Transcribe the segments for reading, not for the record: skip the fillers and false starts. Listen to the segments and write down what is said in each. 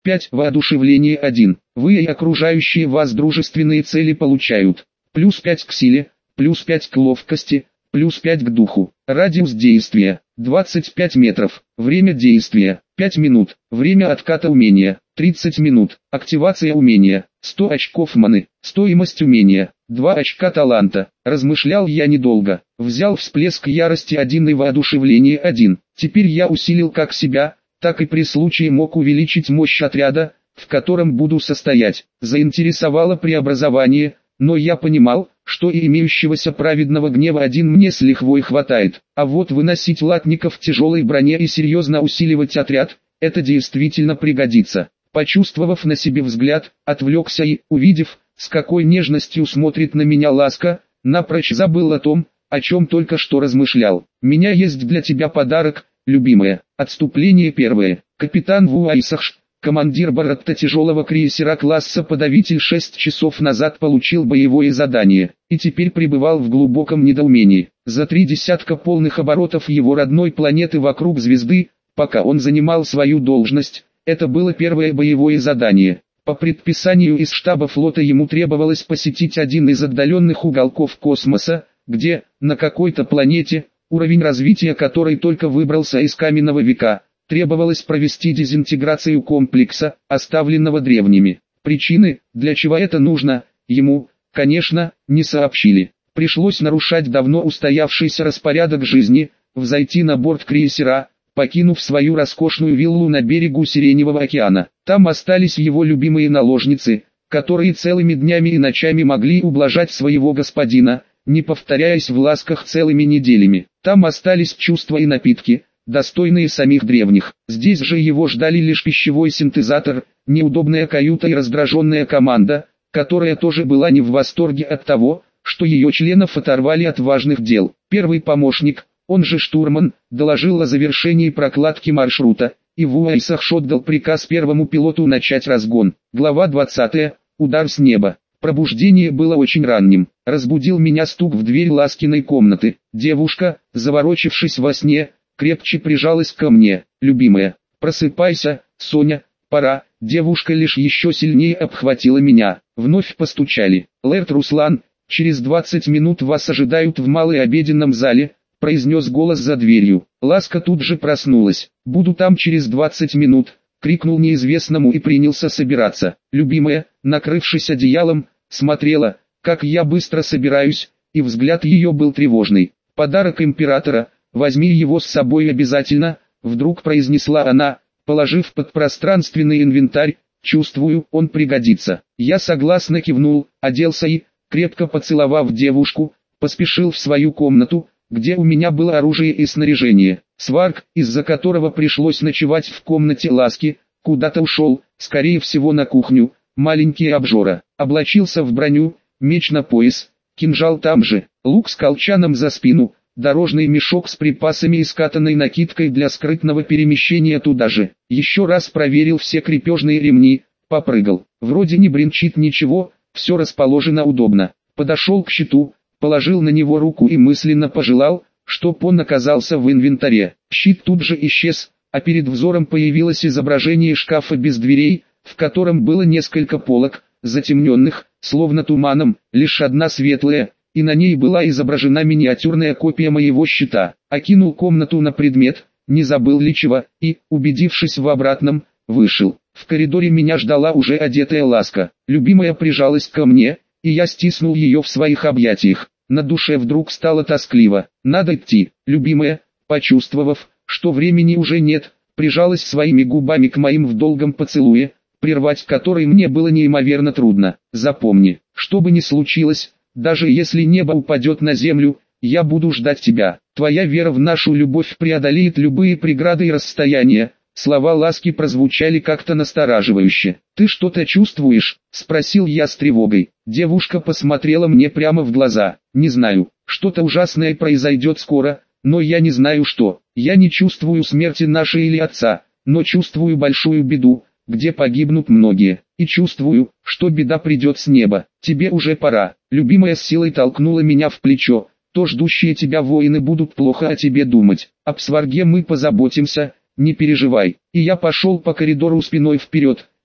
5 воодушевление 1. Вы и окружающие вас дружественные цели получают. Плюс 5 к силе, плюс 5 к ловкости, плюс 5 к духу. Радиус действия 25 метров. Время действия 5 минут. Время отката умения 30 минут. Активация умения 100 очков маны. Стоимость умения 2 очка таланта. Размышлял я недолго. Взял всплеск ярости 1 и воодушевление 1. Теперь я усилил как себя, так и при случае мог увеличить мощь отряда, в котором буду состоять. Заинтересовало преобразование, но я понимал, что и имеющегося праведного гнева 1 мне с лихвой хватает. А вот выносить латников в тяжелой броне и серьезно усиливать отряд, это действительно пригодится. Почувствовав на себе взгляд, отвлекся и, увидев, с какой нежностью смотрит на меня Ласка, напрочь забыл о том, о чем только что размышлял. «Меня есть для тебя подарок, любимая». Отступление 1. Капитан Вуайсахш, командир баротта тяжелого крейсера класса «Подавитель» 6 часов назад получил боевое задание, и теперь пребывал в глубоком недоумении. За 3 десятка полных оборотов его родной планеты вокруг звезды, пока он занимал свою должность, это было первое боевое задание. По предписанию из штаба флота ему требовалось посетить один из отдаленных уголков космоса, где, на какой-то планете, уровень развития которой только выбрался из каменного века, требовалось провести дезинтеграцию комплекса, оставленного древними. Причины, для чего это нужно, ему, конечно, не сообщили. Пришлось нарушать давно устоявшийся распорядок жизни, взойти на борт крейсера, покинув свою роскошную виллу на берегу Сиреневого океана. Там остались его любимые наложницы, которые целыми днями и ночами могли ублажать своего господина, не повторяясь в ласках целыми неделями. Там остались чувства и напитки, достойные самих древних. Здесь же его ждали лишь пищевой синтезатор, неудобная каюта и раздраженная команда, которая тоже была не в восторге от того, что ее членов оторвали от важных дел. Первый помощник, он же штурман, доложил о завершении прокладки маршрута, и Вуайсахш отдал приказ первому пилоту начать разгон. Глава 20. Удар с неба. Пробуждение было очень ранним. Разбудил меня стук в дверь Ласкиной комнаты. Девушка, заворочившись во сне, крепче прижалась ко мне. «Любимая, просыпайся, Соня, пора». Девушка лишь еще сильнее обхватила меня. Вновь постучали. «Лэрд Руслан, через 20 минут вас ожидают в малой обеденном зале», произнес голос за дверью. Ласка тут же проснулась. «Буду там через 20 минут», крикнул неизвестному и принялся собираться. Любимая, накрывшись одеялом, смотрела, как я быстро собираюсь, и взгляд ее был тревожный. «Подарок императора, возьми его с собой обязательно», вдруг произнесла она, положив под пространственный инвентарь. «Чувствую, он пригодится». Я согласно кивнул, оделся и, крепко поцеловав девушку, поспешил в свою комнату, где у меня было оружие и снаряжение. Сварк, из-за которого пришлось ночевать в комнате Ласки, куда-то ушел, скорее всего на кухню. Маленький обжора, облачился в броню, меч на пояс, кинжал там же, лук с колчаном за спину, дорожный мешок с припасами и скатанной накидкой для скрытного перемещения туда же. Еще раз проверил все крепежные ремни, попрыгал. Вроде не бренчит ничего, все расположено удобно. Подошел к щиту, положил на него руку и мысленно пожелал, чтоб он оказался в инвентаре. Щит тут же исчез, а перед взором появилось изображение шкафа без дверей, в котором было несколько полок, затемненных, словно туманом, лишь одна светлая, и на ней была изображена миниатюрная копия моего щита. Окинул комнату на предмет, не забыл ли чего, и, убедившись в обратном, вышел. В коридоре меня ждала уже одетая Ласка. Любимая прижалась ко мне, и я стиснул ее в своих объятиях. На душе вдруг стало тоскливо. «Надо идти, любимая», почувствовав, что времени уже нет, прижалась своими губами к моим в долгом поцелуе, прервать который мне было неимоверно трудно. «Запомни, что бы ни случилось, даже если небо упадет на землю, я буду ждать тебя. Твоя вера в нашу любовь преодолеет любые преграды и расстояния». Слова Ласки прозвучали как-то настораживающе. «Ты что-то чувствуешь?» – спросил я с тревогой. Девушка посмотрела мне прямо в глаза. «Не знаю, что-то ужасное произойдет скоро, но я не знаю что. Я не чувствую смерти нашей или отца, но чувствую большую беду, где погибнут многие, и чувствую, что беда придет с неба. Тебе уже пора». Любимая с силой толкнула меня в плечо. «То ждущие тебя воины будут плохо о тебе думать. Об сварге мы позаботимся, не переживай». И я пошел по коридору спиной вперед,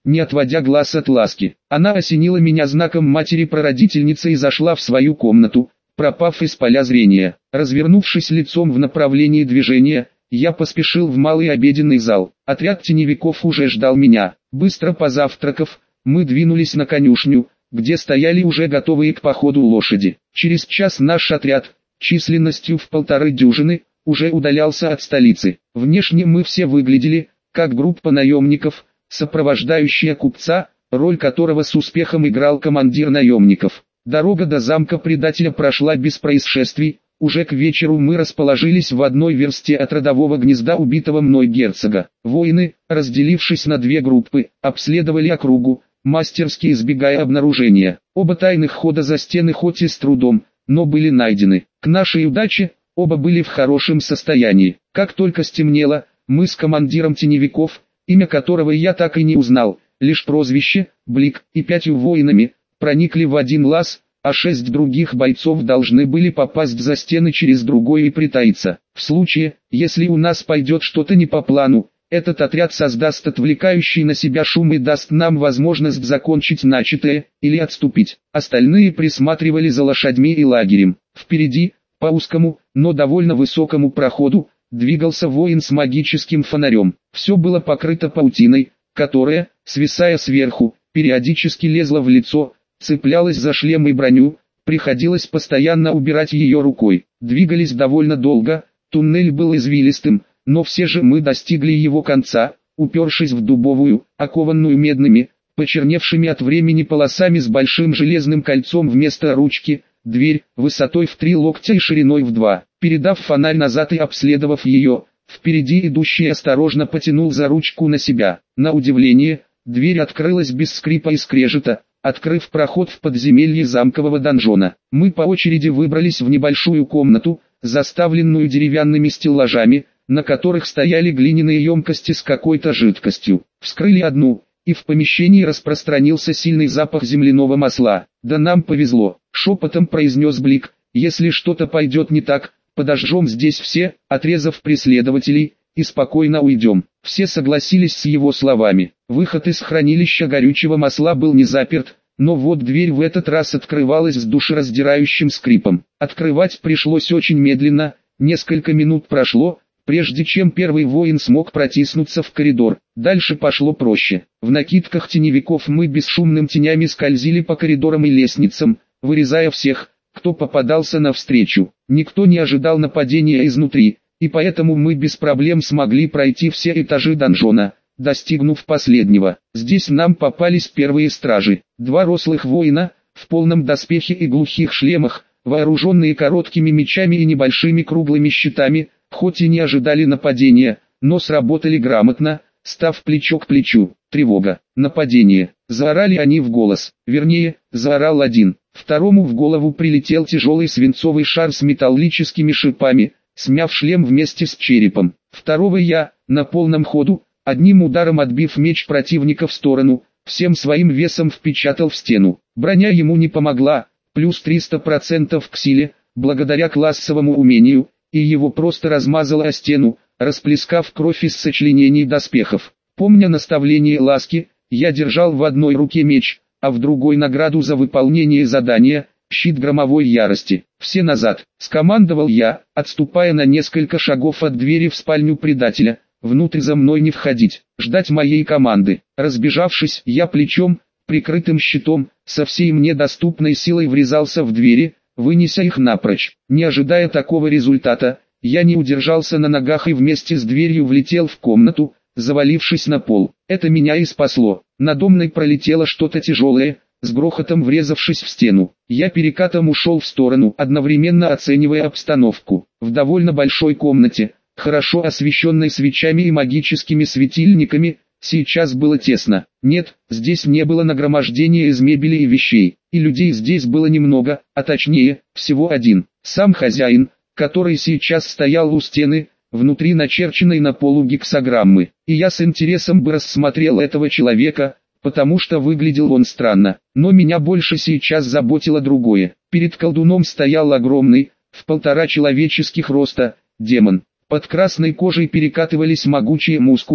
не отводя глаз от Ласки. Она осенила меня знаком матери-прародительницы и зашла в свою комнату, пропав из поля зрения. Развернувшись лицом в направлении движения, я поспешил в малый обеденный зал. Отряд теневиков уже ждал меня. Быстро позавтракав, мы двинулись на конюшню, где стояли уже готовые к походу лошади. Через час наш отряд, численностью в 1,5 дюжины, уже удалялся от столицы. Внешне мы все выглядели, как группа наемников, сопровождающая купца, роль которого с успехом играл командир наемников. Дорога до замка предателя прошла без происшествий. Уже к вечеру мы расположились в 1 версте от родового гнезда убитого мной герцога. Воины, разделившись на 2 группы, обследовали округу, мастерски избегая обнаружения. Оба тайных хода за стены хоть и с трудом, но были найдены. К нашей удаче, оба были в хорошем состоянии. Как только стемнело, мы с командиром теневиков, имя которого я так и не узнал, лишь прозвище, Блик, и 5 воинами, проникли в один лаз, а 6 других бойцов должны были попасть за стены через другой и притаиться. В случае, если у нас пойдет что-то не по плану, этот отряд создаст отвлекающий на себя шум и даст нам возможность закончить начатое, или отступить. Остальные присматривали за лошадьми и лагерем. Впереди, по узкому, но довольно высокому проходу, двигался воин с магическим фонарем. Все было покрыто паутиной, которая, свисая сверху, периодически лезла в лицо, цеплялась за шлем и броню, приходилось постоянно убирать ее рукой. Двигались довольно долго, туннель был извилистым, но все же мы достигли его конца, упершись в дубовую, окованную медными, почерневшими от времени полосами с большим железным кольцом вместо ручки, дверь, высотой в 3 локтя и шириной в 2. Передав фонарь назад и обследовав ее, впереди идущий осторожно потянул за ручку на себя. На удивление, дверь открылась без скрипа и скрежета, открыв проход в подземелье замкового донжона. Мы по очереди выбрались в небольшую комнату, заставленную деревянными стеллажами, на которых стояли глиняные емкости с какой-то жидкостью. Вскрыли одну, и в помещении распространился сильный запах земляного масла. «Да нам повезло», — шепотом произнес Блик, — «если что-то пойдет не так, подожжем здесь все, отрезав преследователей, и спокойно уйдем». Все согласились с его словами. Выход из хранилища горючего масла был не заперт, но вот дверь в этот раз открывалась с душераздирающим скрипом. Открывать пришлось очень медленно, несколько минут прошло, прежде чем первый воин смог протиснуться в коридор. Дальше пошло проще. В накидках теневиков мы бесшумным тенями скользили по коридорам и лестницам, вырезая всех, кто попадался навстречу. Никто не ожидал нападения изнутри, и поэтому мы без проблем смогли пройти все этажи донжона, достигнув последнего. Здесь нам попались первые стражи. 2 рослых воина, в полном доспехе и глухих шлемах, вооруженные короткими мечами и небольшими круглыми щитами, хоть и не ожидали нападения, но сработали грамотно, став плечо к плечу. Тревога, нападение. Заорали они в голос. Вернее, заорал один. Второму в голову прилетел тяжелый свинцовый шар с металлическими шипами, смяв шлем вместе с черепом. Второго я, на полном ходу, одним ударом отбив меч противника в сторону, всем своим весом впечатал в стену. Броня ему не помогла, плюс 300% к силе, благодаря классовому умению, и его просто размазало о стену, расплескав кровь из сочленений доспехов. Помня наставление Ласки, я держал в одной руке меч, а в другой награду за выполнение задания, щит громовой ярости. «Все назад!» — скомандовал я, отступая на несколько шагов от двери в спальню предателя, внутрь за мной не входить, ждать моей команды. Разбежавшись, я плечом, прикрытым щитом, со всей мне доступной силой врезался в двери, вынеся их напрочь. Не ожидая такого результата, я не удержался на ногах и вместе с дверью влетел в комнату, завалившись на пол. Это меня и спасло. Надо мной пролетело что-то тяжелое, с грохотом врезавшись в стену. Я перекатом ушел в сторону, одновременно оценивая обстановку. В довольно большой комнате, хорошо освещенной свечами и магическими светильниками, сейчас было тесно. Нет, здесь не было нагромождения из мебели и вещей, и людей здесь было немного, а точнее, всего один. Сам хозяин, который сейчас стоял у стены, внутри начерченной на полу гексаграммы. И я с интересом бы рассмотрел этого человека, потому что выглядел он странно. Но меня больше сейчас заботило другое. Перед колдуном стоял огромный, в 1,5 человеческих роста, демон. Под красной кожей перекатывались могучие мускулы,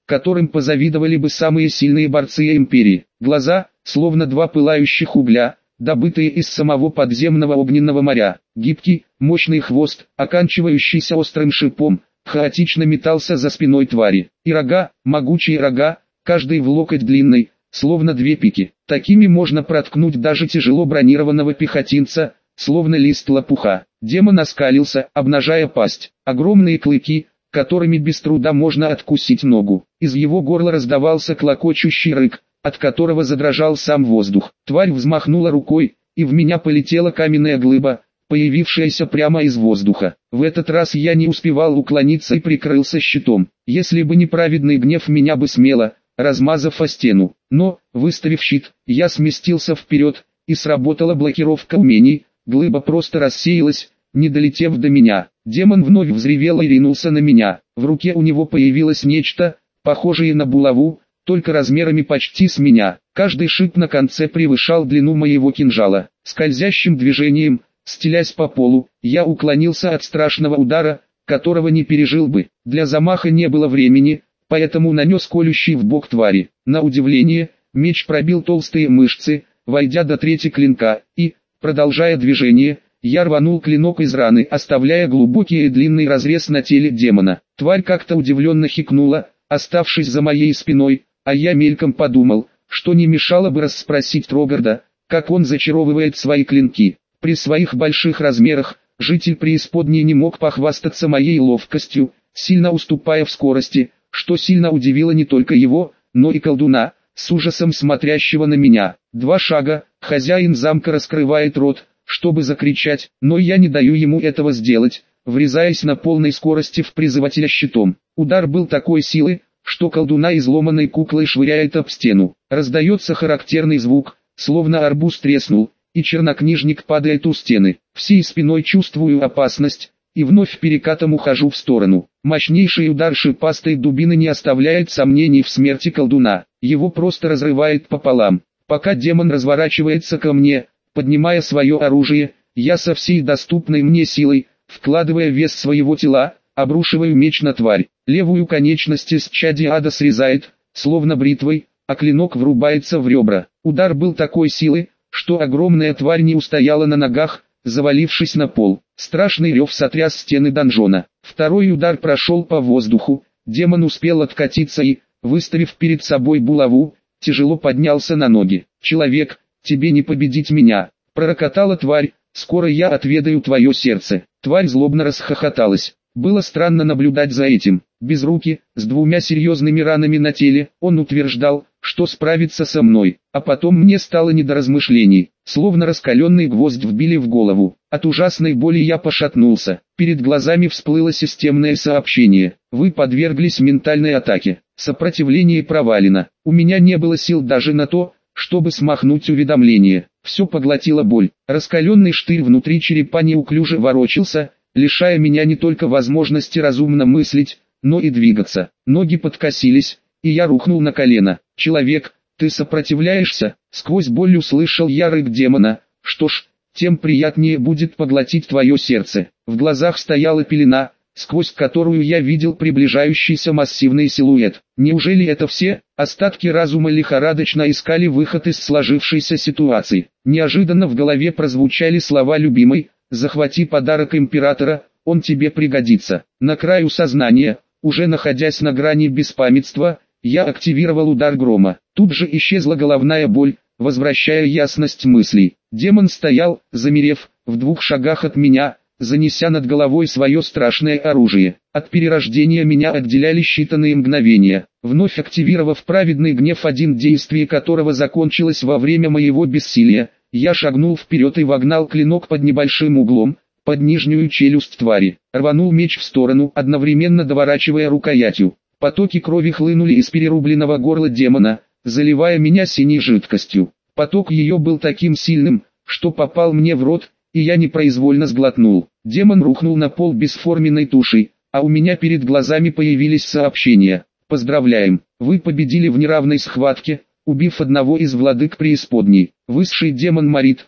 которым позавидовали бы самые сильные борцы империи. Глаза, словно два пылающих угля, добытые из самого подземного огненного моря. Гибкий, мощный хвост, оканчивающийся острым шипом, хаотично метался за спиной твари. И рога, могучие рога, каждый в локоть длинный, словно две пики. Такими можно проткнуть даже тяжело бронированного пехотинца, словно лист лопуха. Демон оскалился, обнажая пасть. Огромные клыки, которыми без труда можно откусить ногу. Из его горла раздавался клокочущий рык, от которого задрожал сам воздух. Тварь взмахнула рукой, и в меня полетела каменная глыба, появившаяся прямо из воздуха. В этот раз я не успевал уклониться и прикрылся щитом. Если бы не праведный гнев, меня бы смело, размазав о стену. Но, выставив щит, я сместился вперед, и сработала блокировка умений, глыба просто рассеялась, не долетев до меня. Демон вновь взревел и ринулся на меня. В руке у него появилось нечто, похожее на булаву, только размерами почти с меня. Каждый шип на конце превышал длину моего кинжала. Скользящим движением, стелясь по полу, я уклонился от страшного удара, которого не пережил бы. Для замаха не было времени, поэтому нанес колющий в бок твари. На удивление, меч пробил толстые мышцы, войдя до трети клинка, и, продолжая движение, я рванул клинок из раны, оставляя глубокий и длинный разрез на теле демона. Тварь как-то удивленно хикнула, оставшись за моей спиной, а я мельком подумал, что не мешало бы расспросить Трогарда, как он зачаровывает свои клинки. При своих больших размерах, житель преисподней не мог похвастаться моей ловкостью, сильно уступая в скорости, что сильно удивило не только его, но и колдуна, с ужасом смотрящего на меня. 2 шага, хозяин замка раскрывает рот, чтобы закричать, но я не даю ему этого сделать, врезаясь на полной скорости в призывателя щитом. Удар был такой силы, что колдуна изломанной куклой швыряет об стену. Раздается характерный звук, словно арбуз треснул, и чернокнижник падает у стены. Всей спиной чувствую опасность, и вновь перекатом ухожу в сторону. Мощнейший удар шипастой дубины не оставляет сомнений в смерти колдуна. Его просто разрывает пополам. Пока демон разворачивается ко мне, поднимая свое оружие, я со всей доступной мне силой, вкладывая вес своего тела, обрушиваю меч на тварь. Левую конечность из чади ада срезает, словно бритвой, а клинок врубается в ребра. Удар был такой силы, что огромная тварь не устояла на ногах, завалившись на пол. Страшный рев сотряс стены донжона. Второй удар прошел по воздуху, демон успел откатиться и, выставив перед собой булаву, тяжело поднялся на ноги. «Человек, тебе не победить меня!» — пророкотала тварь, «скоро я отведаю твое сердце». Тварь злобно расхохоталась. Было странно наблюдать за этим. Без руки, с 2 серьезными ранами на теле, он утверждал, что справится со мной. А потом мне стало не до размышлений. Словно раскаленный гвоздь вбили в голову. От ужасной боли я пошатнулся. Перед глазами всплыло системное сообщение. Вы подверглись ментальной атаке. Сопротивление провалено. У меня не было сил даже на то, чтобы смахнуть уведомление. Все поглотила боль. Раскаленный штырь внутри черепа неуклюже ворочался, лишая меня не только возможности разумно мыслить, но и двигаться. Ноги подкосились, и я рухнул на колено. «Человек, ты сопротивляешься?» Сквозь боль услышал я рык демона. «Что ж, тем приятнее будет поглотить твое сердце». В глазах стояла пелена, сквозь которую я видел приближающийся массивный силуэт. Неужели это все? Остатки разума лихорадочно искали выход из сложившейся ситуации. Неожиданно в голове прозвучали слова любимой: «Захвати подарок императора, он тебе пригодится». На краю сознания, уже находясь на грани беспамятства, я активировал удар грома. Тут же исчезла головная боль, возвращая ясность мыслей. Демон стоял, замерев, в 2 шагах от меня, занеся над головой свое страшное оружие. От перерождения меня отделяли считанные мгновения. Вновь активировав праведный гнев, один действие которого закончилось во время моего бессилия, я шагнул вперед и вогнал клинок под небольшим углом, под нижнюю челюсть твари. Рванул меч в сторону, одновременно доворачивая рукоятью. Потоки крови хлынули из перерубленного горла демона, заливая меня синей жидкостью. Поток ее был таким сильным, что попал мне в рот, и я непроизвольно сглотнул. Демон рухнул на пол бесформенной тушей, а у меня перед глазами появились сообщения. «Поздравляем, вы победили в неравной схватке, убив одного из владык преисподней. Высший демон Марит,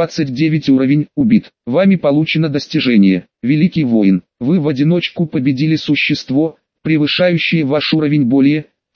29 уровень, убит. Вами получено достижение. Великий воин, вы в одиночку победили существо, превышающее ваш уровень более,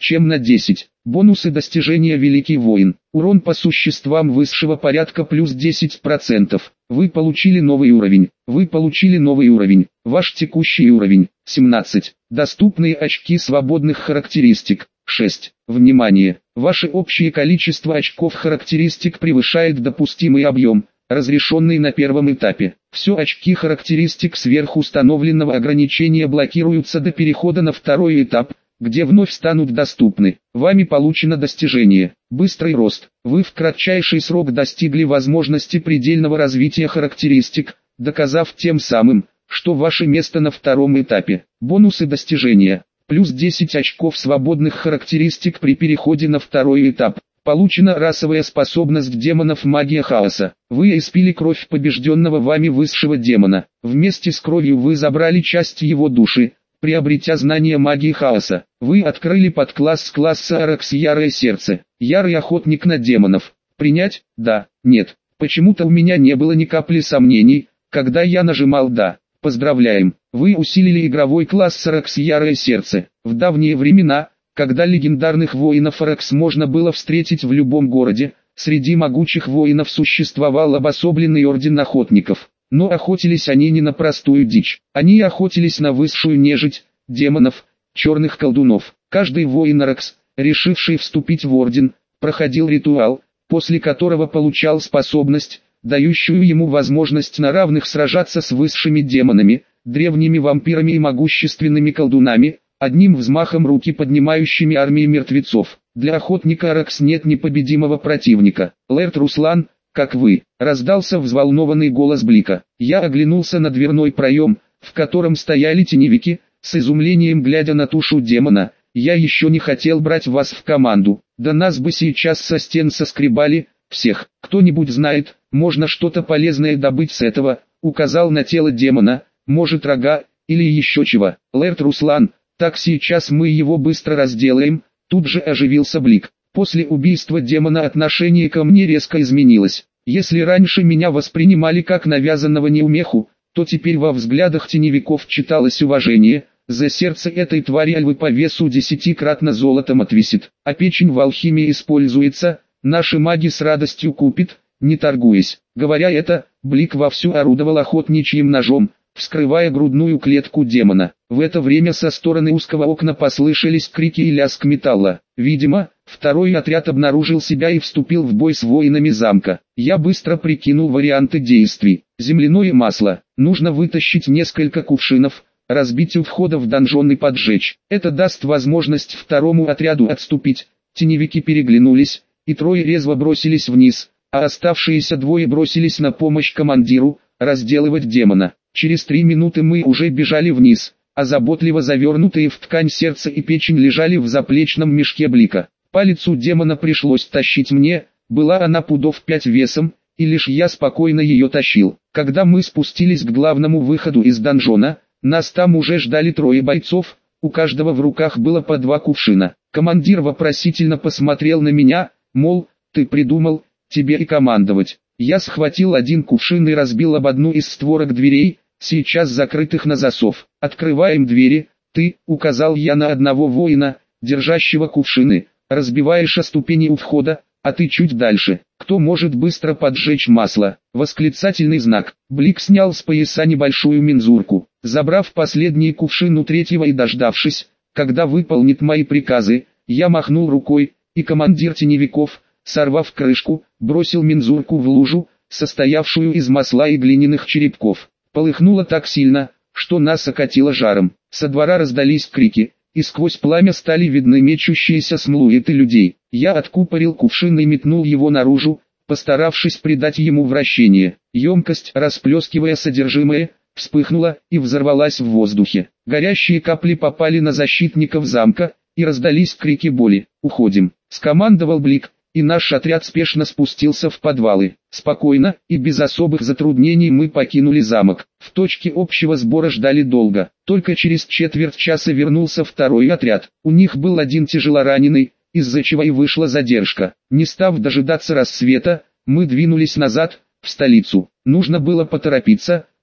чем на 10. Бонусы достижения Великий Воин. Урон по существам высшего порядка плюс 10%. Вы получили новый уровень. Вы получили новый уровень. Ваш текущий уровень 17. Доступные очки свободных характеристик 6. Внимание! Ваше общее количество очков характеристик превышает допустимый объем, разрешенный на первом этапе. Все очки характеристик сверхустановленного ограничения блокируются до перехода на второй этап, где вновь станут доступны. Вами получено достижение. Быстрый рост. Вы в кратчайший срок достигли возможности предельного развития характеристик, доказав тем самым, что ваше место на втором этапе. Бонусы достижения. Плюс 10 очков свободных характеристик при переходе на второй этап. Получена расовая способность демонов магия хаоса. Вы испили кровь побежденного вами высшего демона. Вместе с кровью вы забрали часть его души, приобретя знание магии хаоса. Вы открыли подкласс класса Аракс Ярое Сердце. Ярый охотник на демонов. Принять? Да. Нет. Почему-то у меня не было ни капли сомнений, когда я нажимал «да». Поздравляем. Вы усилили игровой класс Аракс Ярое Сердце. В давние времена, когда легендарных воинов Аракс можно было встретить в любом городе, среди могучих воинов существовал обособленный орден охотников. Но охотились они не на простую дичь. Они охотились на высшую нежить, демонов, черных колдунов. Каждый воин Аракс, решивший вступить в орден, проходил ритуал, после которого получал способность, дающую ему возможность на равных сражаться с высшими демонами, древними вампирами и могущественными колдунами, одним взмахом руки поднимающими армии мертвецов. Для охотника Аракс нет непобедимого противника. Лэрд Руслан, как вы, раздался взволнованный голос Блика. Я оглянулся на дверной проем, в котором стояли теневики, с изумлением глядя на тушу демона. Я еще не хотел брать вас в команду, да нас бы сейчас со стен соскребали, всех. Кто-нибудь знает, можно что-то полезное добыть с этого, указал на тело демона, может рога, или еще чего. Лэрд Руслан, так сейчас мы его быстро разделаем, тут же оживился Блик. После убийства демона отношение ко мне резко изменилось. Если раньше меня воспринимали как навязанного неумеху, то теперь во взглядах теневиков читалось уважение. За сердце этой твари альвы по весу 10-кратно золотом отвисит, а печень в алхимии используется, наши маги с радостью купит, не торгуясь. Говоря это, Блик вовсю орудовал охотничьим ножом, вскрывая грудную клетку демона. В это время со стороны узкого окна послышались крики и лязг металла. Видимо, второй отряд обнаружил себя и вступил в бой с воинами замка. Я быстро прикинул варианты действий. Земляное масло. Нужно вытащить несколько кувшинов, разбить у входа в донжон и поджечь. Это даст возможность второму отряду отступить. Теневики переглянулись, и трое резво бросились вниз, а оставшиеся двое бросились на помощь командиру, разделывать демона. Через 3 минуты мы уже бежали вниз, а заботливо завернутые в ткань сердце и печень лежали в заплечном мешке Блика. Палец у демона пришлось тащить мне, была она пудов 5 весом, и лишь я спокойно ее тащил. Когда мы спустились к главному выходу из донжона, нас там уже ждали 3 бойцов, у каждого в руках было по 2 кувшина. Командир вопросительно посмотрел на меня, мол, ты придумал, тебе и командовать. Я схватил один кувшин и разбил об одну из створок дверей, сейчас закрытых на засов. «Открываем двери, ты», — указал я на одного воина, держащего кувшины, «разбиваешь о ступени у входа, а ты чуть дальше. Кто может быстро поджечь масло?» Восклицательный знак. Блик снял с пояса небольшую мензурку. Забрав последний кувшин у третьего и дождавшись, когда выполнит мои приказы, я махнул рукой, и командир теневиков, сорвав крышку, бросил мензурку в лужу, состоявшую из масла и глиняных черепков. Полыхнуло так сильно, что нас окатило жаром. Со двора раздались крики, и сквозь пламя стали видны мечущиеся смлуеты людей. Я откупорил кувшин и метнул его наружу, постаравшись придать ему вращение. Емкость, расплескивая содержимое, вспыхнула и взорвалась в воздухе. Горящие капли попали на защитников замка, и раздались крики боли. «Уходим», — скомандовал Блик, и наш отряд спешно спустился в подвалы. Спокойно и без особых затруднений мы покинули замок. В точке общего сбора ждали долго. Только через четверть часа вернулся второй отряд. У них был один тяжелораненый, из-за чего и вышла задержка. Не став дожидаться рассвета, мы двинулись назад, в столицу. Нужно было поторопиться,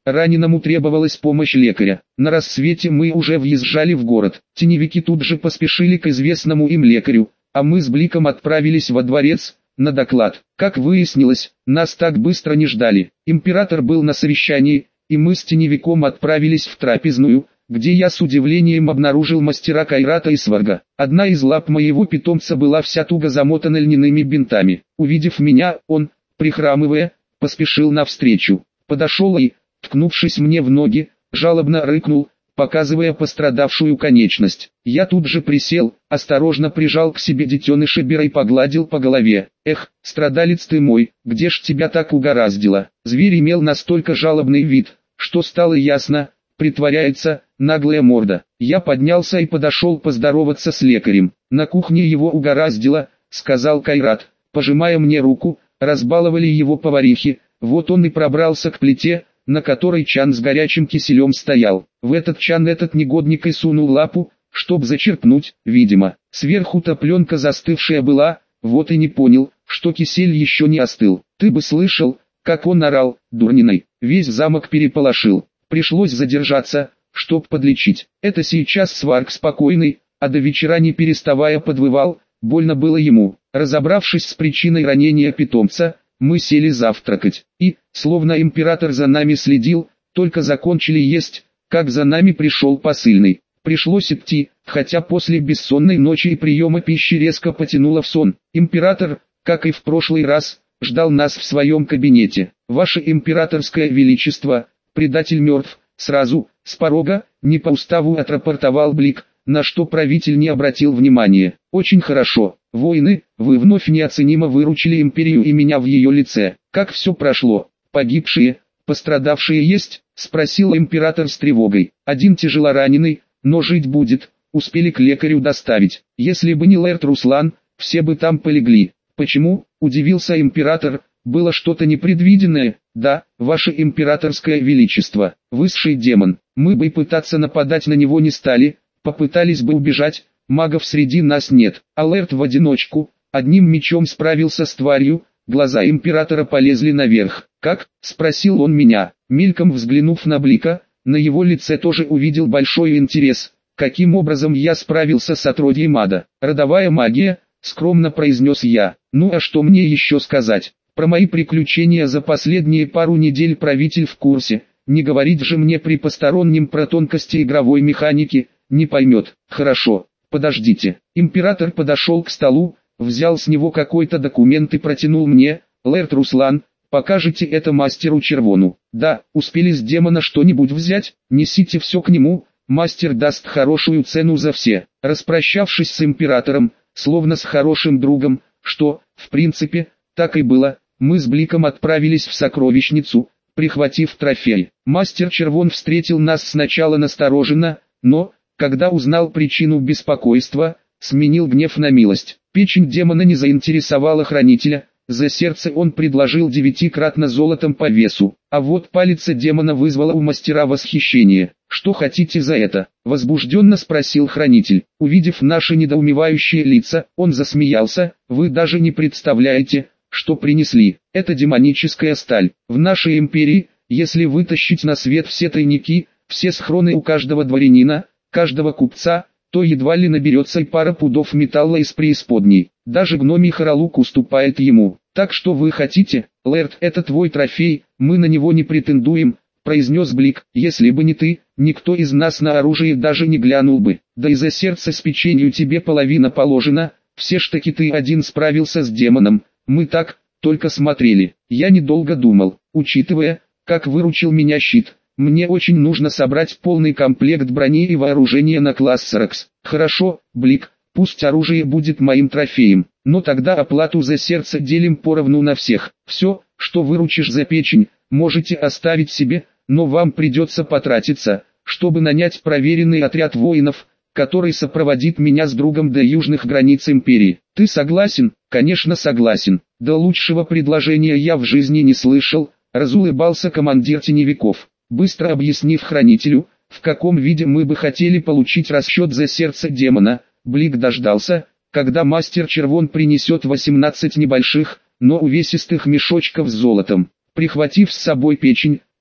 раненому требовалась помощь лекаря. На рассвете мы уже въезжали в город. Теневики тут же поспешили к известному им лекарю, а мы с Бликом отправились во дворец, на доклад. Как выяснилось, нас так быстро не ждали. Император был на совещании, и мы с теневиком отправились в трапезную, где я с удивлением обнаружил мастера Кайрата и Сварга. Одна из лап моего питомца была вся туго замотана льняными бинтами. Увидев меня, он, прихрамывая, поспешил навстречу. Подошел и, ткнувшись мне в ноги, жалобно рыкнул, показывая пострадавшую конечность. Я тут же присел, осторожно прижал к себе детеныша Бера и погладил по голове. Эх, страдалец ты мой, где ж тебя так угораздило? Зверь имел настолько жалобный вид, что стало ясно, притворяется, наглая морда. Я поднялся и подошел поздороваться с лекарем. На кухне его угораздило, сказал Кайрат, пожимая мне руку, разбаловали его поварихи, вот он и пробрался к плите, на которой чан с горячим киселем стоял. В этот чан этот негодник и сунул лапу, чтоб зачерпнуть, видимо. Сверху-то пленка застывшая была, вот и не понял, что кисель еще не остыл. Ты бы слышал, как он орал, дурниной. Весь замок переполошил. Пришлось задержаться, чтоб подлечить. Это сейчас Сварг спокойный, а до вечера не переставая подвывал, больно было ему. Разобравшись с причиной ранения питомца, мы сели завтракать, и, словно император за нами следил, только закончили есть, как за нами пришел посыльный. Пришлось идти, хотя после бессонной ночи и приема пищи резко потянуло в сон. Император, как и в прошлый раз, ждал нас в своем кабинете. Ваше императорское величество, предатель мертв, сразу, с порога, не по уставу отрапортовал Блик, на что правитель не обратил внимания. Очень хорошо, воины, вы вновь неоценимо выручили империю и меня в ее лице. Как все прошло? Погибшие, пострадавшие есть? Спросил император с тревогой. Один тяжелораненый, но жить будет, успели к лекарю доставить. Если бы не Лэрд Руслан, все бы там полегли. Почему? Удивился император. Было что-то непредвиденное. Да, ваше императорское величество, высший демон. Мы бы и пытаться нападать на него не стали, попытались бы убежать, магов среди нас нет. А Лэрд в одиночку, одним мечом справился с тварью. Глаза императора полезли наверх. «Как?» – спросил он меня, мельком взглянув на Блика, на его лице тоже увидел большой интерес. «Каким образом я справился с отродьем ада?» «Родовая магия», – скромно произнес я. «Ну а что мне еще сказать? Про мои приключения за последние пару недель правитель в курсе, не говорить же мне при постороннем про тонкости игровой механики, не поймет». «Хорошо, подождите». Император подошел к столу, взял с него какой-то документ и протянул мне. «Лэрд Руслан, покажите это мастеру Червону». «Да, успели с демона что-нибудь взять? Несите все к нему, мастер даст хорошую цену за все». Распрощавшись с императором, словно с хорошим другом, что, в принципе, так и было, мы с Бликом отправились в сокровищницу, прихватив трофей. Мастер Червон встретил нас сначала настороженно, но, когда узнал причину беспокойства, сменил гнев на милость. Печень демона не заинтересовала хранителя, за сердце он предложил 9-кратно золотом по весу, а вот палец демона вызвала у мастера восхищение. «Что хотите за это?» – возбужденно спросил хранитель. Увидев наши недоумевающие лица, он засмеялся. «Вы даже не представляете, что принесли. Это демоническая сталь. В нашей империи, если вытащить на свет все тайники, все схроны у каждого дворянина, каждого купца, то едва ли наберется и пара пудов металла из преисподней. Даже гномий Харалук уступает ему. Так что вы хотите, Лэрд, это твой трофей, мы на него не претендуем», — произнес Блик. «Если бы не ты, никто из нас на оружие даже не глянул бы. Да и за сердце с печенью тебе половина положена, все ж таки ты один справился с демоном, мы так, только смотрели». Я недолго думал, учитывая, как выручил меня щит. Мне очень нужно собрать полный комплект брони и вооружения на класс Саракс. «Хорошо, Блик, пусть оружие будет моим трофеем, но тогда оплату за сердце делим поровну на всех. Все, что выручишь за печень, можете оставить себе, но вам придется потратиться, чтобы нанять проверенный отряд воинов, который сопроводит меня с другом до южных границ империи. Ты согласен?» «Конечно согласен. Да лучшего предложения я в жизни не слышал», — разулыбался командир теневиков. Быстро объяснив хранителю, в каком виде мы бы хотели получить расчет за сердце демона, Блик дождался, когда мастер Червон принесет 18 небольших, но увесистых мешочков с золотом. Прихватив с собой печень,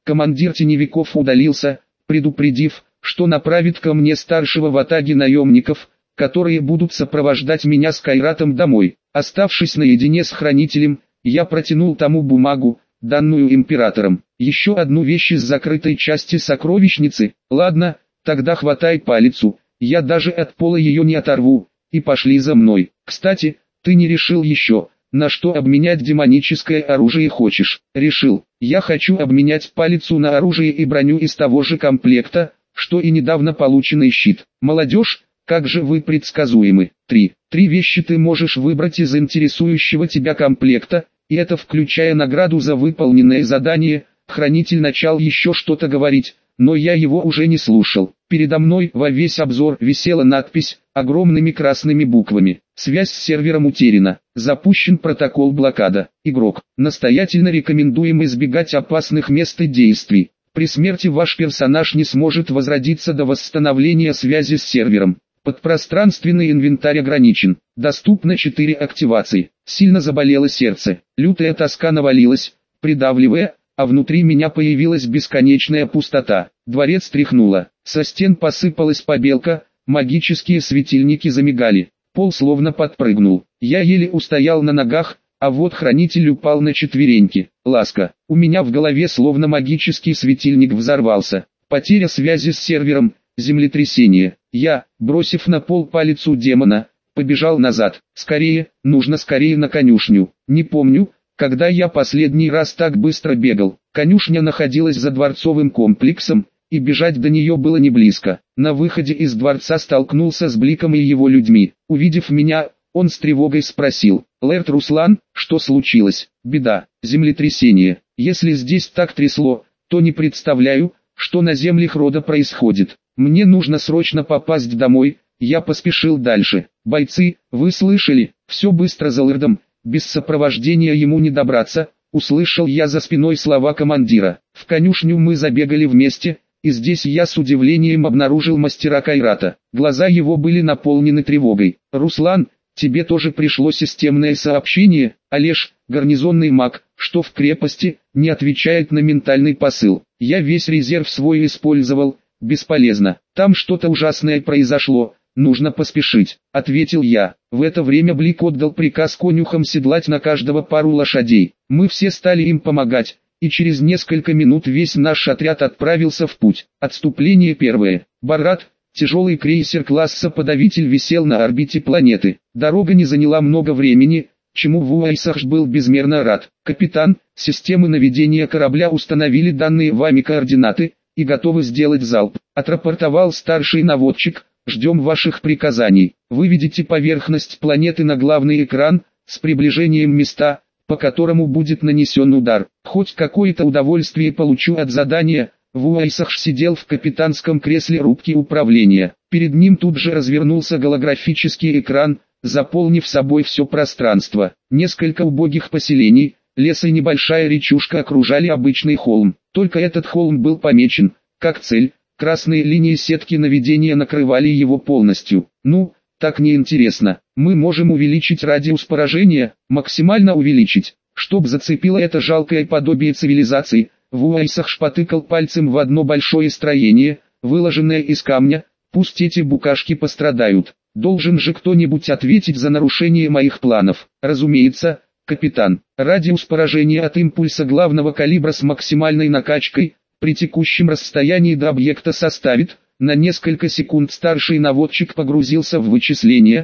Командир теневиков удалился, предупредив, что направит ко мне старшего в атаге наемников, которые будут сопровождать меня с Кайратом домой. Оставшись наедине с хранителем, я протянул тому бумагу, данную императором. Еще одну вещь из закрытой части сокровищницы. Ладно, тогда хватай палицу, я даже от пола ее не оторву, и пошли за мной. Кстати, ты не решил еще, на что обменять демоническое оружие хочешь? Решил. Я хочу обменять палицу на оружие и броню из того же комплекта, что и недавно полученный щит. Молодежь, как же вы предсказуемы. 3 вещи ты можешь выбрать из интересующего тебя комплекта, и это включая награду за выполненное задание. Хранитель начал еще что-то говорить, но я его уже не слушал. Передо мной во весь обзор висела надпись, огромными красными буквами. Связь с сервером утеряна. Запущен протокол блокада. Игрок, настоятельно рекомендуем избегать опасных мест и действий. При смерти ваш персонаж не сможет возродиться до восстановления связи с сервером. Подпространственный инвентарь ограничен. Доступно 4 активации. Сильно заболело сердце. Лютая тоска навалилась, придавливая, а внутри меня появилась бесконечная пустота. Дворец тряхнуло. Со стен посыпалась побелка, магические светильники замигали. Пол словно подпрыгнул. Я еле устоял на ногах, а вот хранитель упал на четвереньки. Ласка. У меня в голове словно магический светильник взорвался. Потеря связи с сервером, землетрясение. Я, бросив на пол палицу демона, побежал назад. Скорее, нужно скорее на конюшню. Не помню, когда я последний раз так быстро бегал. Конюшня находилась за дворцовым комплексом, и бежать до нее было не близко. На выходе из дворца столкнулся с Бликом и его людьми. Увидев меня, он с тревогой спросил: «Лэрд Руслан, что случилось?» «Беда, землетрясение. Если здесь так трясло, то не представляю, что на землях рода происходит. Мне нужно срочно попасть домой». Я поспешил дальше. «Бойцы, вы слышали? Все быстро за Лэрдом, без сопровождения ему не добраться», услышал я за спиной слова командира. В конюшню мы забегали вместе, и здесь я с удивлением обнаружил мастера Кайрата. Глаза его были наполнены тревогой. «Руслан, тебе тоже пришло системное сообщение? Олеж, гарнизонный маг, что в крепости, не отвечает на ментальный посыл. Я весь резерв свой использовал, бесполезно. Там что-то ужасное произошло, нужно поспешить», — ответил я. В это время Блик отдал приказ конюхам седлать на каждого пару лошадей. Мы все стали им помогать, и через несколько минут весь наш отряд отправился в путь. Отступление первое. Барат, тяжелый крейсер класса подавитель, висел на орбите планеты. Дорога не заняла много времени, чему Вуайсахш был безмерно рад. «Капитан, системы наведения корабля установили данные вами координаты и готовы сделать залп», — отрапортовал старший наводчик. «Ждем ваших приказаний. Выведите поверхность планеты на главный экран, с приближением места, по которому будет нанесен удар. Хоть какое-то удовольствие получу от задания». Вуайсахш сидел в капитанском кресле рубки управления. Перед ним тут же развернулся голографический экран, заполнив собой все пространство. Несколько убогих поселений, лес и небольшая речушка окружали обычный холм. Только этот холм был помечен, как цель. Красные линии сетки наведения накрывали его полностью. «Ну, так неинтересно. Мы можем увеличить радиус поражения, максимально увеличить, чтоб зацепило это жалкое подобие цивилизации». Вуайсахш потыкал пальцем в одно большое строение, выложенное из камня. «Пусть эти букашки пострадают. Должен же кто-нибудь ответить за нарушение моих планов». «Разумеется, капитан. Радиус поражения от импульса главного калибра с максимальной накачкой при текущем расстоянии до объекта составит». На несколько секунд старший наводчик погрузился в вычисления.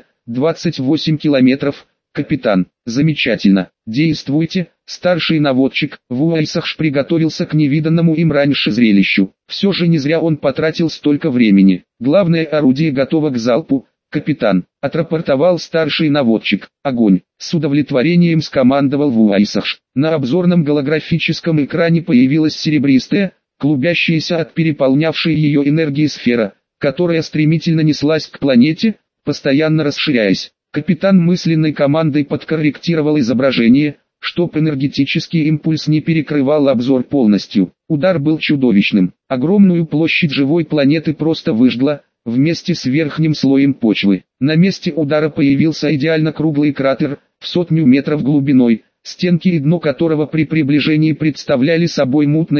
28 километров. «Капитан, замечательно. Действуйте». Старший наводчик Вуайсахш приготовился к невиданному им раньше зрелищу. Все же не зря он потратил столько времени. «Главное орудие готово к залпу, капитан», — отрапортовал старший наводчик. «Огонь!» — с удовлетворением скомандовал Вуайсахш. На обзорном голографическом экране появилась серебристая, клубящаяся от переполнявшей ее энергии сфера, которая стремительно неслась к планете, постоянно расширяясь. Капитан мысленной командой подкорректировал изображение, чтоб энергетический импульс не перекрывал обзор полностью. Удар был чудовищным. Огромную площадь живой планеты просто выжгла, вместе с верхним слоем почвы. На месте удара появился идеально круглый кратер, в 100 метров глубиной, стенки и дно которого при приближении представляли собой мутное,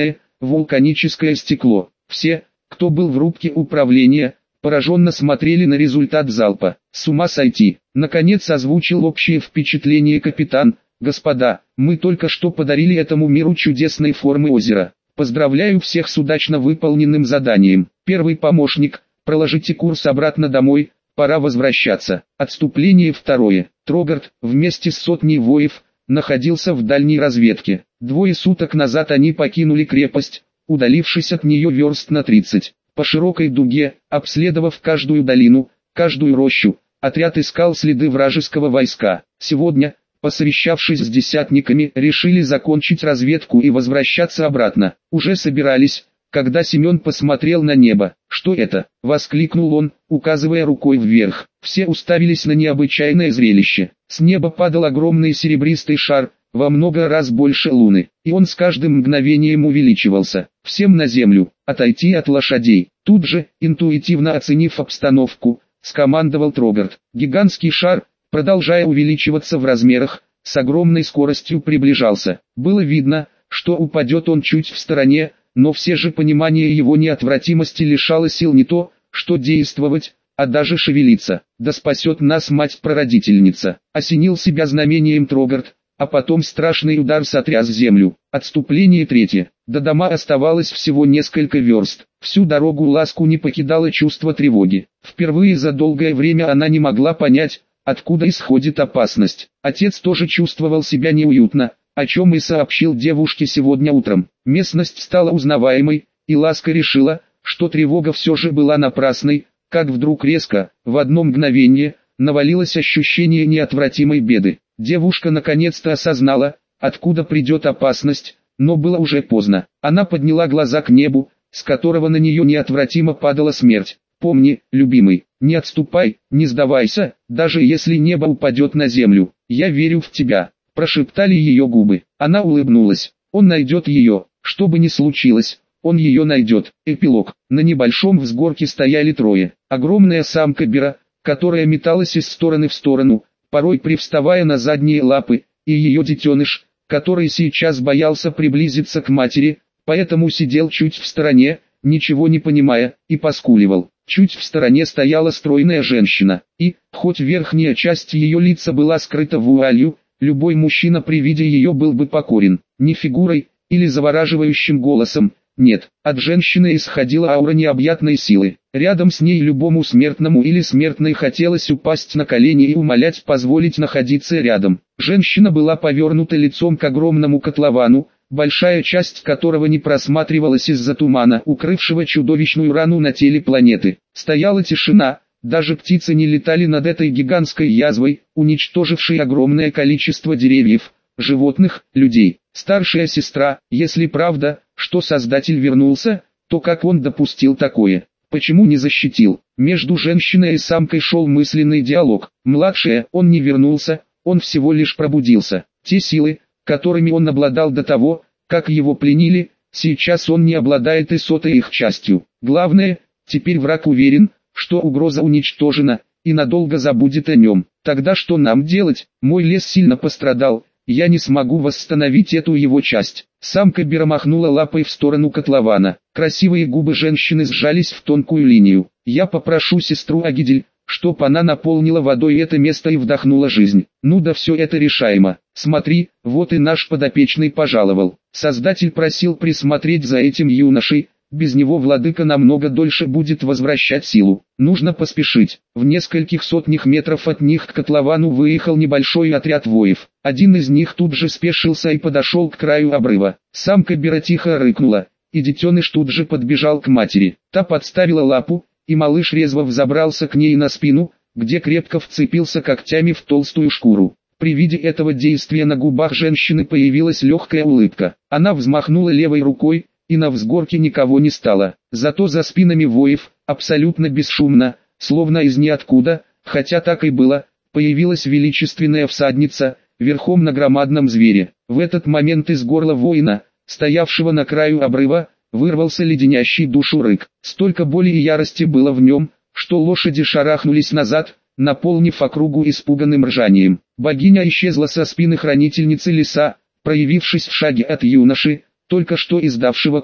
вулканическое стекло. Все, кто был в рубке управления, пораженно смотрели на результат залпа. С ума сойти. Наконец озвучил общее впечатление капитан. Господа, мы только что подарили этому миру чудесной формы озера. Поздравляю всех с удачно выполненным заданием. Первый помощник, проложите курс обратно домой, пора возвращаться. Отступление второе. Трогард, вместе с сотней воев, находился в дальней разведке. 2 суток назад они покинули крепость, удалившись от нее верст на 30. По широкой дуге, обследовав каждую долину, каждую рощу, отряд искал следы вражеского войска. Сегодня, посовещавшись с десятниками, решили закончить разведку и возвращаться обратно. Уже собирались, когда Семен посмотрел на небо. «Что это?» — воскликнул он, указывая рукой вверх. Все уставились на необычайное зрелище. С неба падал огромный серебристый шар, во много раз больше луны, и он с каждым мгновением увеличивался. «Всем на землю, отойти от лошадей!» Тут же, интуитивно оценив обстановку, скомандовал Трогард. Гигантский шар, продолжая увеличиваться в размерах, с огромной скоростью приближался. Было видно, что упадет он чуть в стороне, но все же понимание его неотвратимости лишало сил не то, что действовать, а даже шевелиться. «Да спасет нас мать-прародительница!» Осенил себя знамением Трогард, а потом страшный удар сотряс землю. Отступление третье. До дома оставалось всего несколько верст. Всю дорогу Ласку не покидало чувство тревоги. Впервые за долгое время она не могла понять, откуда исходит опасность. Отец тоже чувствовал себя неуютно, о чем и сообщил девушке сегодня утром. Местность стала узнаваемой, и Ласка решила, что тревога все же была напрасной, как вдруг резко, в одно мгновение, навалилось ощущение неотвратимой беды. Девушка наконец-то осознала, откуда придет опасность, но было уже поздно. Она подняла глаза к небу, с которого на нее неотвратимо падала смерть. «Помни, любимый, не отступай, не сдавайся, даже если небо упадет на землю. Я верю в тебя», – прошептали ее губы. Она улыбнулась. Он найдет ее, что бы ни случилось, он ее найдет. Эпилог. На небольшом взгорке стояли трое. Огромная самка Бера, которая металась из стороны в сторону, порой привставая на задние лапы, и ее детеныш, который сейчас боялся приблизиться к матери, поэтому сидел чуть в стороне, ничего не понимая, и поскуливал. Чуть в стороне стояла стройная женщина, и, хоть верхняя часть ее лица была скрыта вуалью, любой мужчина при виде ее был бы покорен, не фигурой, или завораживающим голосом. Нет, от женщины исходила аура необъятной силы. Рядом с ней любому смертному или смертной хотелось упасть на колени и умолять позволить находиться рядом. Женщина была повернута лицом к огромному котловану, большая часть которого не просматривалась из-за тумана, укрывшего чудовищную рану на теле планеты. Стояла тишина, даже птицы не летали над этой гигантской язвой, уничтожившей огромное количество деревьев, животных, людей. Старшая сестра, если правда, что Создатель вернулся, то как он допустил такое? Почему не защитил? Между женщиной и самкой шел мысленный диалог. Младшая, он не вернулся, он всего лишь пробудился. Те силы, которыми он обладал до того, как его пленили, сейчас он не обладает и сотой их частью. Главное, теперь враг уверен, что угроза уничтожена, и надолго забудет о нем. Тогда что нам делать? Мой лес сильно пострадал. Я не смогу восстановить эту его часть. Самка Бера махнула лапой в сторону котлована. Красивые губы женщины сжались в тонкую линию. Я попрошу сестру Агидель, чтоб она наполнила водой это место и вдохнула жизнь. Ну да, все это решаемо. Смотри, вот и наш подопечный пожаловал. Создатель просил присмотреть за этим юношей. Без него владыка намного дольше будет возвращать силу. Нужно поспешить. В нескольких сотнях метров от них к котловану выехал небольшой отряд воев. Один из них тут же спешился и подошел к краю обрыва. Самка Бера тихо рыкнула, и детеныш тут же подбежал к матери. Та подставила лапу, и малыш резво взобрался к ней на спину, где крепко вцепился когтями в толстую шкуру. При виде этого действия на губах женщины появилась легкая улыбка. Она взмахнула левой рукой, и на взгорке никого не стало. Зато за спинами воев, абсолютно бесшумно, словно из ниоткуда, хотя так и было, появилась величественная всадница, верхом на громадном звере. В этот момент из горла воина, стоявшего на краю обрыва, вырвался леденящий душу рык. Столько боли и ярости было в нем, что лошади шарахнулись назад, наполнив округу испуганным ржанием. Богиня исчезла со спины хранительницы леса, проявившись в шаге от юноши, только что издавшего крик,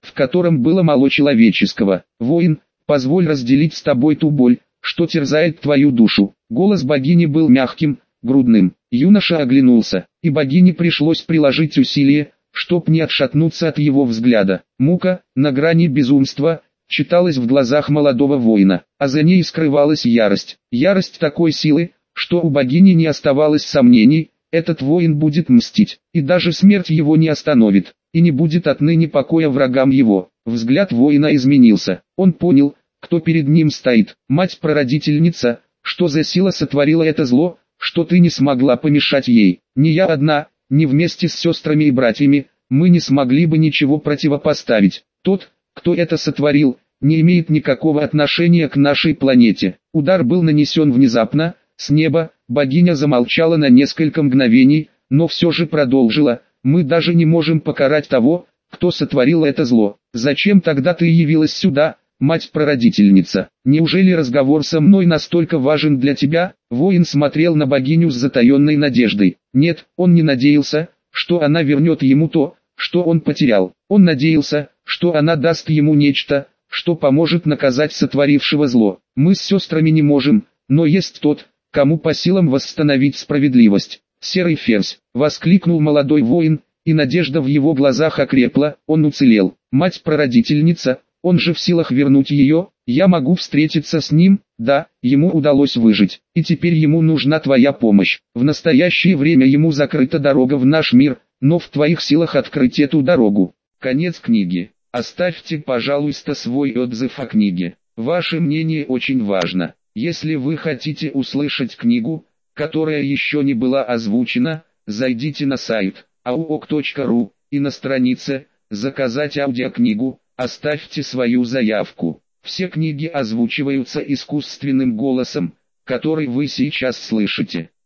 в котором было мало человеческого. «Воин, позволь разделить с тобой ту боль, что терзает твою душу». Голос богини был мягким, грудным. Юноша оглянулся, и богине пришлось приложить усилие, чтоб не отшатнуться от его взгляда. Мука, на грани безумства, читалась в глазах молодого воина, а за ней скрывалась ярость. Ярость такой силы, что у богини не оставалось сомнений, этот воин будет мстить, и даже смерть его не остановит, и не будет отныне покоя врагам его. Взгляд воина изменился, он понял, кто перед ним стоит. Мать-прародительница, что за сила сотворила это зло, что ты не смогла помешать ей. Не я одна, не вместе с сестрами и братьями, мы не смогли бы ничего противопоставить. Тот, кто это сотворил, не имеет никакого отношения к нашей планете. Удар был нанесен внезапно, с неба. Богиня замолчала на несколько мгновений, но все же продолжила: «Мы даже не можем покарать того, кто сотворил это зло. Зачем тогда ты явилась сюда, мать-прародительница? Неужели разговор со мной настолько важен для тебя?» Воин смотрел на богиню с затаенной надеждой. Нет, он не надеялся, что она вернет ему то, что он потерял. Он надеялся, что она даст ему нечто, что поможет наказать сотворившего зло. «Мы с сестрами не можем, но есть тот, кому по силам восстановить справедливость». «Серый ферзь!» — воскликнул молодой воин, и надежда в его глазах окрепла. Он уцелел. «Мать-прародительница, он же в силах вернуть ее. Я могу встретиться с ним». Да, ему удалось выжить, и теперь ему нужна твоя помощь. В настоящее время ему закрыта дорога в наш мир, но в твоих силах открыть эту дорогу. Конец книги. Оставьте, пожалуйста, свой отзыв о книге. Ваше мнение очень важно. Если вы хотите услышать книгу, которая еще не была озвучена, зайдите на сайт auok.ru и на странице «Заказать аудиокнигу» оставьте свою заявку. Все книги озвучиваются искусственным голосом, который вы сейчас слышите.